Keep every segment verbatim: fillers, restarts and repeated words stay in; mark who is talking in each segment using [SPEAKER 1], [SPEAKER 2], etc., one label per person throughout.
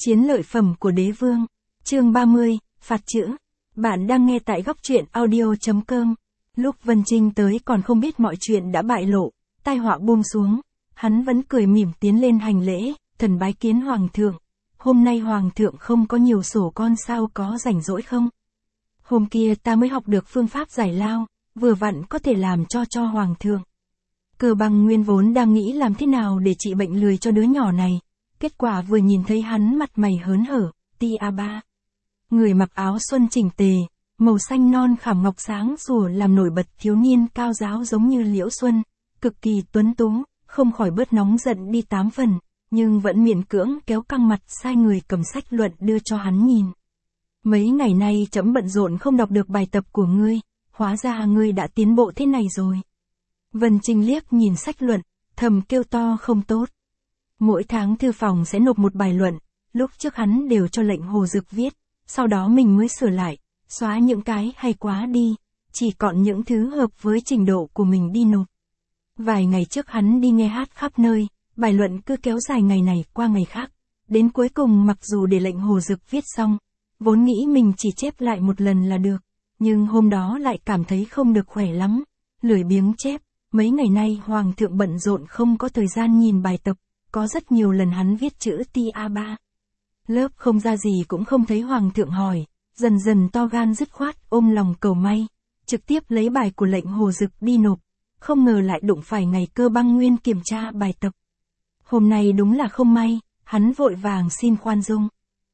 [SPEAKER 1] Chiến lợi phẩm của đế vương. Chương ba mươi, phạt chữ. Bạn đang nghe tại góc truyện audio.com. Lúc Vân Trinh tới còn không biết mọi chuyện đã bại lộ, tai họa buông xuống. Hắn vẫn cười mỉm tiến lên hành lễ, thần bái kiến hoàng thượng. Hôm nay hoàng thượng không có nhiều sổ con sao, có rảnh rỗi không? Hôm kia ta mới học được phương pháp giải lao, vừa vặn có thể làm cho cho hoàng thượng. Cơ Băng Nguyên vốn đang nghĩ làm thế nào để trị bệnh lười cho đứa nhỏ này. Kết quả vừa nhìn thấy hắn mặt mày hớn hở, ti a ba. Người mặc áo xuân chỉnh tề, màu xanh non khảm ngọc sáng sủa làm nổi bật thiếu niên cao giáo giống như Liễu Xuân, cực kỳ tuấn tú, không khỏi bớt nóng giận đi tám phần, nhưng vẫn miễn cưỡng kéo căng mặt sai người cầm sách luận đưa cho hắn nhìn. Mấy ngày nay trẫm bận rộn không đọc được bài tập của ngươi, hóa ra ngươi đã tiến bộ thế này rồi. Vân Trinh liếc nhìn sách luận, thầm kêu to không tốt. Mỗi tháng thư phòng sẽ nộp một bài luận, lúc trước hắn đều cho lệnh Hồ Dực viết, sau đó mình mới sửa lại, xóa những cái hay quá đi, chỉ còn những thứ hợp với trình độ của mình đi nộp. Vài ngày trước hắn đi nghe hát khắp nơi, bài luận cứ kéo dài ngày này qua ngày khác, đến cuối cùng mặc dù để lệnh Hồ Dực viết xong, vốn nghĩ mình chỉ chép lại một lần là được, nhưng hôm đó lại cảm thấy không được khỏe lắm, lười biếng chép, mấy ngày nay hoàng thượng bận rộn không có thời gian nhìn bài tập. Có rất nhiều lần hắn viết chữ ti a ba. Lớp không ra gì cũng không thấy hoàng thượng hỏi, dần dần to gan dứt khoát ôm lòng cầu may, trực tiếp lấy bài của lệnh Hồ Dực đi nộp, không ngờ lại đụng phải ngày Cơ Băng Nguyên kiểm tra bài tập. Hôm nay đúng là không may, hắn vội vàng xin khoan dung.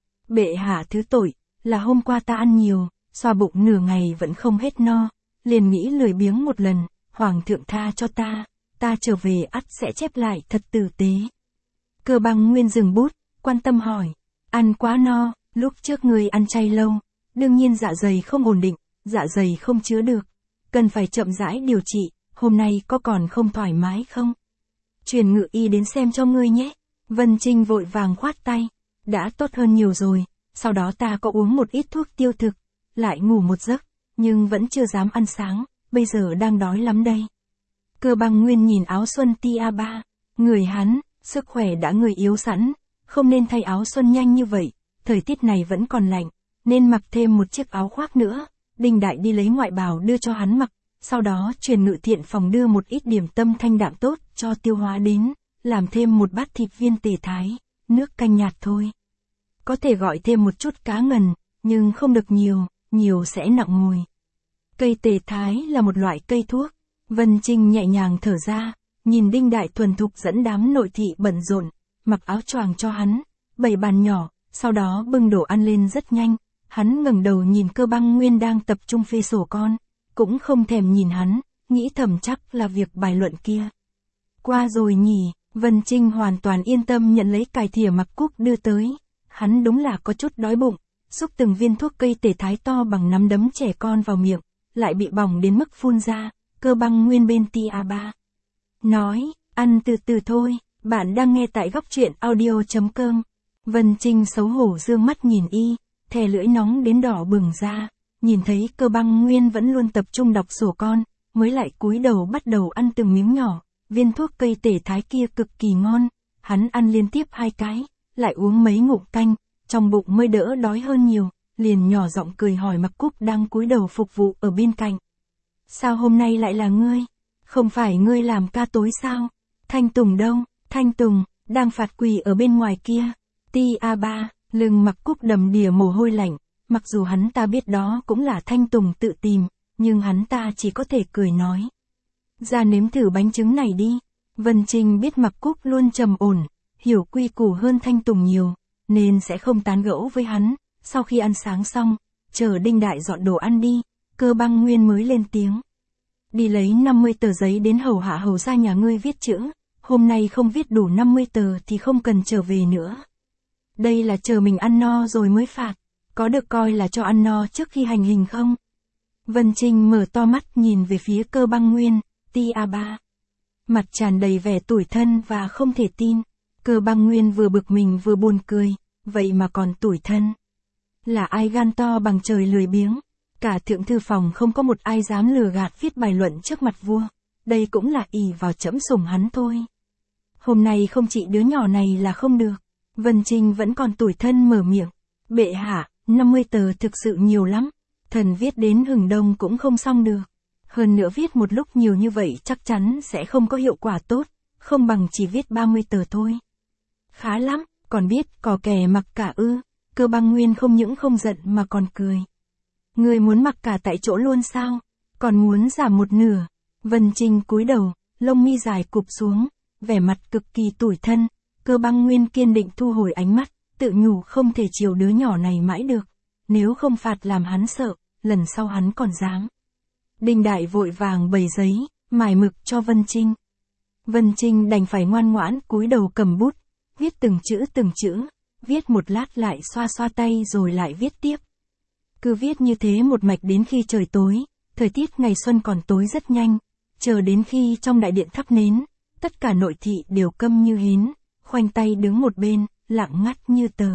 [SPEAKER 1] Bệ hạ thứ tội, là hôm qua ta ăn nhiều, xoa bụng nửa ngày vẫn không hết no, liền nghĩ lười biếng một lần, hoàng thượng tha cho ta, ta trở về ắt sẽ chép lại thật tử tế. Cơ Băng Nguyên dừng bút, quan tâm hỏi, ăn quá no, lúc trước người ăn chay lâu, đương nhiên dạ dày không ổn định, dạ dày không chứa được, cần phải chậm rãi điều trị, hôm nay có còn không thoải mái không? Truyền ngự y đến xem cho ngươi nhé. Vân Trinh vội vàng khoát tay, đã tốt hơn nhiều rồi, sau đó ta có uống một ít thuốc tiêu thực, lại ngủ một giấc, nhưng vẫn chưa dám ăn sáng, bây giờ đang đói lắm đây. Cơ Băng Nguyên nhìn áo xuân ti a ba, người hắn, sức khỏe đã người yếu sẵn, không nên thay áo xuân nhanh như vậy, thời tiết này vẫn còn lạnh, nên mặc thêm một chiếc áo khoác nữa. Đinh Đại đi lấy ngoại bào đưa cho hắn mặc, sau đó truyền ngự thiện phòng đưa một ít điểm tâm thanh đạm tốt cho tiêu hóa đến, làm thêm một bát thịt viên tề thái, nước canh nhạt thôi. Có thể gọi thêm một chút cá ngần, nhưng không được nhiều, nhiều sẽ nặng mùi. Cây tề thái là một loại cây thuốc, Vân Trinh nhẹ nhàng thở ra. Nhìn Đinh Đại thuần thục dẫn đám nội thị bận rộn, mặc áo choàng cho hắn, bày bàn nhỏ, sau đó bưng đồ ăn lên rất nhanh, hắn ngẩng đầu nhìn Cơ Băng Nguyên đang tập trung phê sổ con, cũng không thèm nhìn hắn, nghĩ thầm chắc là việc bài luận kia. Qua rồi nhỉ, Vân Trinh hoàn toàn yên tâm nhận lấy cài thìa Mặc Cúc đưa tới, hắn đúng là có chút đói bụng, xúc từng viên thuốc cây tề thái to bằng nắm đấm trẻ con vào miệng, lại bị bỏng đến mức phun ra. Cơ Băng Nguyên bên ti a ba nói, ăn từ từ thôi, bạn đang nghe tại góc truyện audio.com. Vân Trinh xấu hổ dương mắt nhìn y, thè lưỡi nóng đến đỏ bừng ra, nhìn thấy Cơ Băng Nguyên vẫn luôn tập trung đọc sổ con, mới lại cúi đầu bắt đầu ăn từng miếng nhỏ, viên thuốc cây tề thái kia cực kỳ ngon, hắn ăn liên tiếp hai cái, lại uống mấy ngụm canh, trong bụng mới đỡ đói hơn nhiều, liền nhỏ giọng cười hỏi Mặc Cúc đang cúi đầu phục vụ ở bên cạnh. Sao hôm nay lại là ngươi? Không phải ngươi làm ca tối sao? Thanh Tùng đâu? Thanh Tùng, đang phạt quỳ ở bên ngoài kia. Ti a ba, lưng Mặc Cúc đầm đìa mồ hôi lạnh, mặc dù hắn ta biết đó cũng là Thanh Tùng tự tìm, nhưng hắn ta chỉ có thể cười nói. Ra nếm thử bánh trứng này đi. Vân Trinh biết Mặc Cúc luôn trầm ổn, hiểu quy củ hơn Thanh Tùng nhiều, nên sẽ không tán gẫu với hắn. Sau khi ăn sáng xong, chờ Đinh Đại dọn đồ ăn đi, Cơ Băng Nguyên mới lên tiếng. Đi lấy năm mươi tờ giấy đến hầu hạ hầu ra nhà ngươi viết chữ, hôm nay không viết đủ năm mươi tờ thì không cần trở về nữa. Đây là chờ mình ăn no rồi mới phạt, có được coi là cho ăn no trước khi hành hình không? Vân Trinh mở to mắt nhìn về phía Cơ Băng Nguyên, ti a ba. Mặt tràn đầy vẻ tủi thân và không thể tin, Cơ Băng Nguyên vừa bực mình vừa buồn cười, vậy mà còn tủi thân. Là ai gan to bằng trời lười biếng? Cả thượng thư phòng không có một ai dám lừa gạt viết bài luận trước mặt vua, đây cũng là ỷ vào trẫm sủng hắn thôi. Hôm nay không trị đứa nhỏ này là không được. Vân Trinh vẫn còn tủi thân mở miệng. Bệ hạ, năm mươi tờ thực sự nhiều lắm. Thần viết đến hừng đông cũng không xong được. Hơn nữa viết một lúc nhiều như vậy chắc chắn sẽ không có hiệu quả tốt, không bằng chỉ viết ba mươi tờ thôi. Khá lắm, còn biết cò kè mặc cả ư. Cơ Băng Nguyên không những không giận mà còn cười. Người muốn mặc cả tại chỗ luôn sao? Còn muốn giảm một nửa. Vân Trinh cúi đầu, lông mi dài cụp xuống, vẻ mặt cực kỳ tủi thân. Cơ Băng Nguyên kiên định thu hồi ánh mắt, tự nhủ không thể chiều đứa nhỏ này mãi được. Nếu không phạt làm hắn sợ, lần sau hắn còn dám. Đinh Đại vội vàng bày giấy, mài mực cho Vân Trinh. Vân Trinh đành phải ngoan ngoãn cúi đầu cầm bút, viết từng chữ từng chữ, viết một lát lại xoa xoa tay rồi lại viết tiếp. Cứ viết như thế một mạch đến khi trời tối, thời tiết ngày xuân còn tối rất nhanh, chờ đến khi trong đại điện thắp nến, tất cả nội thị đều câm như hến, khoanh tay đứng một bên, lặng ngắt như tờ.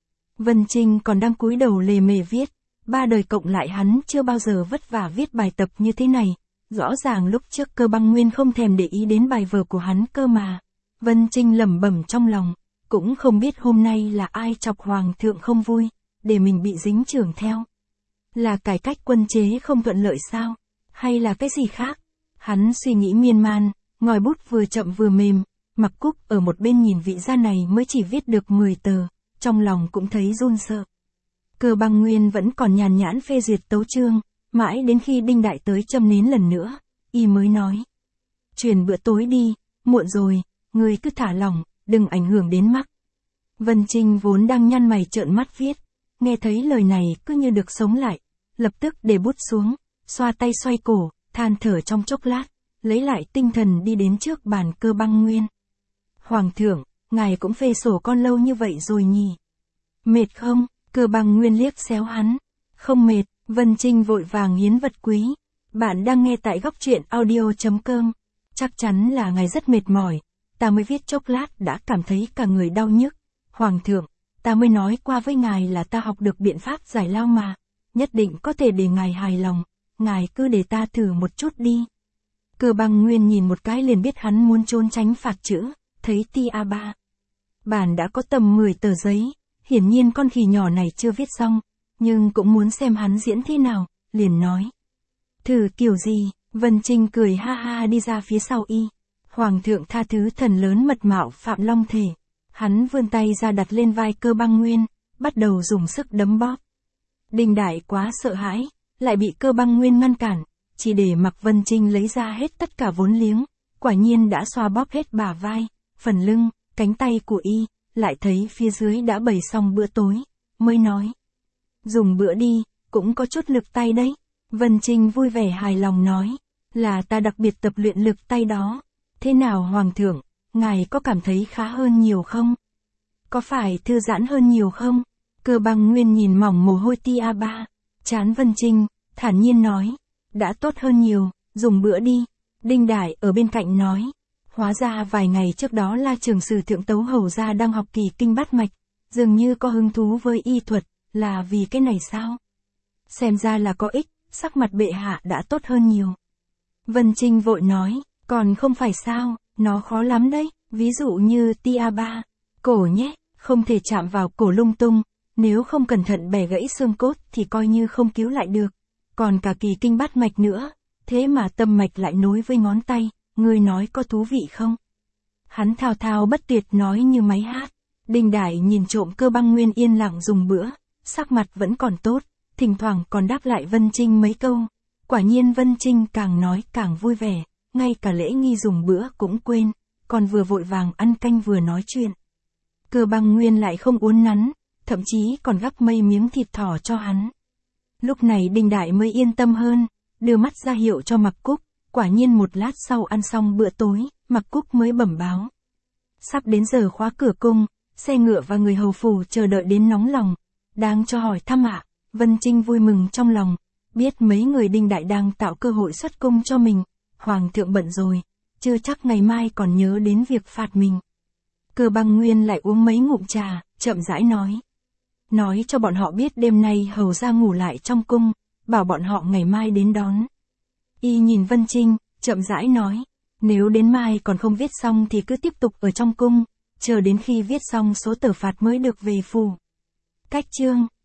[SPEAKER 1] Vân Trinh còn đang cúi đầu lề mề viết, ba đời cộng lại hắn chưa bao giờ vất vả viết bài tập như thế này, rõ ràng lúc trước Cơ Băng Nguyên không thèm để ý đến bài vở của hắn cơ mà. Vân Trinh lẩm bẩm trong lòng, cũng không biết hôm nay là ai chọc hoàng thượng không vui, để mình bị dính chưởng theo. Là cải cách quân chế không thuận lợi sao? Hay là cái gì khác? Hắn suy nghĩ miên man, ngòi bút vừa chậm vừa mềm, Mặc Cúc ở một bên nhìn vị gia này mới chỉ viết được mười tờ, trong lòng cũng thấy run sợ. Cơ Băng Nguyên vẫn còn nhàn nhãn phê duyệt tấu chương, mãi đến khi Đinh Đại tới châm nến lần nữa, y mới nói. Truyền bữa tối đi, muộn rồi, ngươi cứ thả lỏng, đừng ảnh hưởng đến mắt. Vân Trinh vốn đang nhăn mày trợn mắt viết, nghe thấy lời này cứ như được sống lại, lập tức để bút xuống, xoa tay xoay cổ, than thở trong chốc lát, lấy lại tinh thần đi đến trước bàn Cơ Băng Nguyên. Hoàng thượng, ngài cũng phê sổ con lâu như vậy rồi nhỉ? Mệt không? Cơ Băng Nguyên liếc xéo hắn. Không mệt. Vân Trinh vội vàng hiến vật quý. Bạn đang nghe tại góc truyện audio chấm com. Chắc chắn là ngài rất mệt mỏi. Ta mới viết chốc lát đã cảm thấy cả người đau nhức. Hoàng thượng, ta mới nói qua với ngài là ta học được biện pháp giải lao mà. Nhất định có thể để ngài hài lòng. Ngài cứ để ta thử một chút đi. Cơ Băng Nguyên nhìn một cái liền biết hắn muốn trốn tránh phạt chữ. Thấy ti a ba. Bản đã có tầm mười tờ giấy. Hiển nhiên con khỉ nhỏ này chưa viết xong, nhưng cũng muốn xem hắn diễn thế nào, liền nói. Thử kiểu gì? Vân Trinh cười ha ha đi ra phía sau y. Hoàng thượng tha thứ thần lớn mật mạo phạm long thể. Hắn vươn tay ra đặt lên vai Cơ Băng Nguyên, bắt đầu dùng sức đấm bóp. Đinh Đại quá sợ hãi, lại bị Cơ Băng Nguyên ngăn cản, chỉ để mặc Vân Trinh lấy ra hết tất cả vốn liếng, quả nhiên đã xoa bóp hết bả vai, phần lưng, cánh tay của y. Lại thấy phía dưới đã bày xong bữa tối, mới nói. Dùng bữa đi, cũng có chút lực tay đấy. Vân Trinh vui vẻ hài lòng nói, là ta đặc biệt tập luyện lực tay đó. Thế nào Hoàng thượng, ngài có cảm thấy khá hơn nhiều không? Có phải thư giãn hơn nhiều không? Cơ Băng Nguyên nhìn mỏng mồ hôi ti a ba, chán Vân Trinh, thản nhiên nói, đã tốt hơn nhiều, dùng bữa đi. Đinh Đại ở bên cạnh nói. Hóa ra vài ngày trước đó La Trường Sử Thượng Tấu Hầu gia đang học kỳ kinh bát mạch, dường như có hứng thú với y thuật, là vì cái này sao? Xem ra là có ích, sắc mặt bệ hạ đã tốt hơn nhiều. Vân Trinh vội nói, còn không phải sao, nó khó lắm đấy, ví dụ như ti a ba, cổ nhé, không thể chạm vào cổ lung tung, nếu không cẩn thận bẻ gãy xương cốt thì coi như không cứu lại được. Còn cả kỳ kinh bát mạch nữa, thế mà tâm mạch lại nối với ngón tay. Ngươi nói có thú vị không? Hắn thao thao bất tuyệt nói như máy hát. Đinh Đại nhìn trộm Cơ Băng Nguyên yên lặng dùng bữa, sắc mặt vẫn còn tốt, thỉnh thoảng còn đáp lại Vân Trinh mấy câu. Quả nhiên Vân Trinh càng nói càng vui vẻ, ngay cả lễ nghi dùng bữa cũng quên, còn vừa vội vàng ăn canh vừa nói chuyện. Cơ Băng Nguyên lại không uốn nắn, thậm chí còn gắp mấy miếng thịt thỏ cho hắn. Lúc này Đinh Đại mới yên tâm hơn, đưa mắt ra hiệu cho Mặc Cúc. Quả nhiên một lát sau ăn xong bữa tối, Mặc Cúc mới bẩm báo. Sắp đến giờ khóa cửa cung, xe ngựa và người hầu phủ chờ đợi đến nóng lòng. Đang cho hỏi thăm ạ, Vân Trinh vui mừng trong lòng, biết mấy người Đinh Đại đang tạo cơ hội xuất cung cho mình. Hoàng thượng bận rồi, chưa chắc ngày mai còn nhớ đến việc phạt mình. Cơ Băng Nguyên lại uống mấy ngụm trà, chậm rãi nói. Nói cho bọn họ biết đêm nay hầu ra ngủ lại trong cung, bảo bọn họ ngày mai đến đón. Y nhìn Vân Trinh, chậm rãi nói, nếu đến mai còn không viết xong thì cứ tiếp tục ở trong cung, chờ đến khi viết xong số tờ phạt mới được về phủ. Cách chương